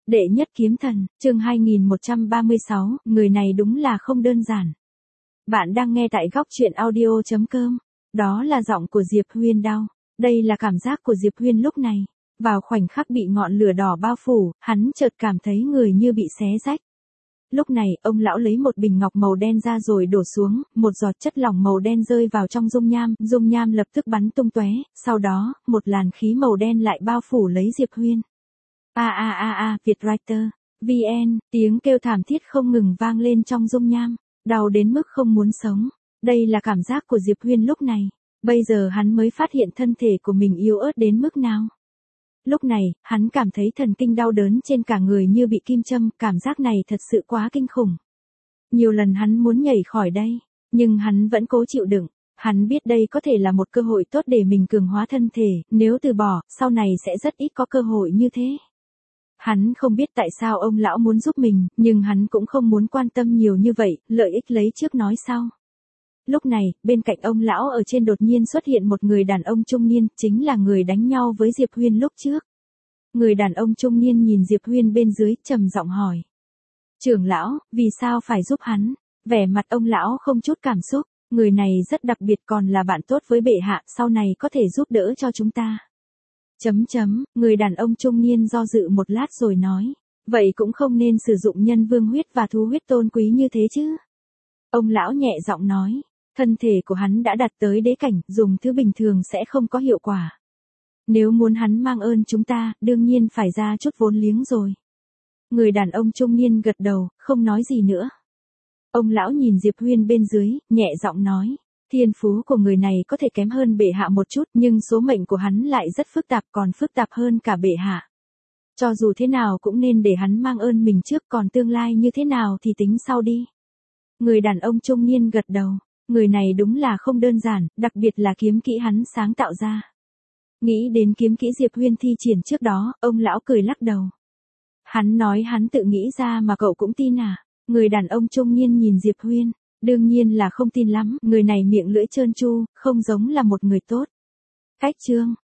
Đệ nhất kiếm thần, chương 2136, người này đúng là không đơn giản. Bạn đang nghe tại góc truyện audio.com. Đó là giọng của Diệp Huyên đau. Đây là cảm giác của Diệp Huyên lúc này. Vào khoảnh khắc bị ngọn lửa đỏ bao phủ, hắn chợt cảm thấy người như bị xé rách. Lúc này, ông lão lấy một bình ngọc màu đen ra rồi đổ xuống, một giọt chất lỏng màu đen rơi vào trong dung nham lập tức bắn tung tóe, sau đó, một làn khí màu đen lại bao phủ lấy Diệp Huyên. Vietwriter, VN, tiếng kêu thảm thiết không ngừng vang lên trong dung nham, đau đến mức không muốn sống. Đây là cảm giác của Diệp Huyên lúc này, bây giờ hắn mới phát hiện thân thể của mình yếu ớt đến mức nào. Lúc này, hắn cảm thấy thần kinh đau đớn trên cả người như bị kim châm, cảm giác này thật sự quá kinh khủng. Nhiều lần hắn muốn nhảy khỏi đây, nhưng hắn vẫn cố chịu đựng. Hắn biết đây có thể là một cơ hội tốt để mình cường hóa thân thể, nếu từ bỏ, sau này sẽ rất ít có cơ hội như thế. Hắn không biết tại sao ông lão muốn giúp mình, nhưng hắn cũng không muốn quan tâm nhiều như vậy, lợi ích lấy trước nói sau. Lúc này, bên cạnh ông lão ở trên đột nhiên xuất hiện một người đàn ông trung niên, chính là người đánh nhau với Diệp Huyên lúc trước. Người đàn ông trung niên nhìn Diệp Huyên bên dưới, trầm giọng hỏi. Trưởng lão, vì sao phải giúp hắn? Vẻ mặt ông lão không chút cảm xúc, người này rất đặc biệt còn là bạn tốt với bệ hạ, sau này có thể giúp đỡ cho chúng ta. Người đàn ông trung niên do dự một lát rồi nói, vậy cũng không nên sử dụng nhân vương huyết và thú huyết tôn quý như thế chứ. Ông lão nhẹ giọng nói, thân thể của hắn đã đạt tới đế cảnh, dùng thứ bình thường sẽ không có hiệu quả. Nếu muốn hắn mang ơn chúng ta, đương nhiên phải ra chút vốn liếng rồi. Người đàn ông trung niên gật đầu, không nói gì nữa. Ông lão nhìn Diệp Huyên bên dưới, nhẹ giọng nói, thiên phú của người này có thể kém hơn bệ hạ một chút, nhưng số mệnh của hắn lại rất phức tạp, còn phức tạp hơn cả bệ hạ. Cho dù thế nào cũng nên để hắn mang ơn mình trước, còn tương lai như thế nào thì tính sau đi. Người đàn ông trung niên gật đầu, người này đúng là không đơn giản, đặc biệt là kiếm kỹ hắn sáng tạo ra. Nghĩ đến kiếm kỹ Diệp Huyên thi triển trước đó, ông lão cười lắc đầu. Hắn nói hắn tự nghĩ ra mà cậu cũng tin à? Người đàn ông trung niên nhìn Diệp Huyên, đương nhiên là không tin lắm, người này miệng lưỡi trơn tru, không giống là một người tốt. Cách chương,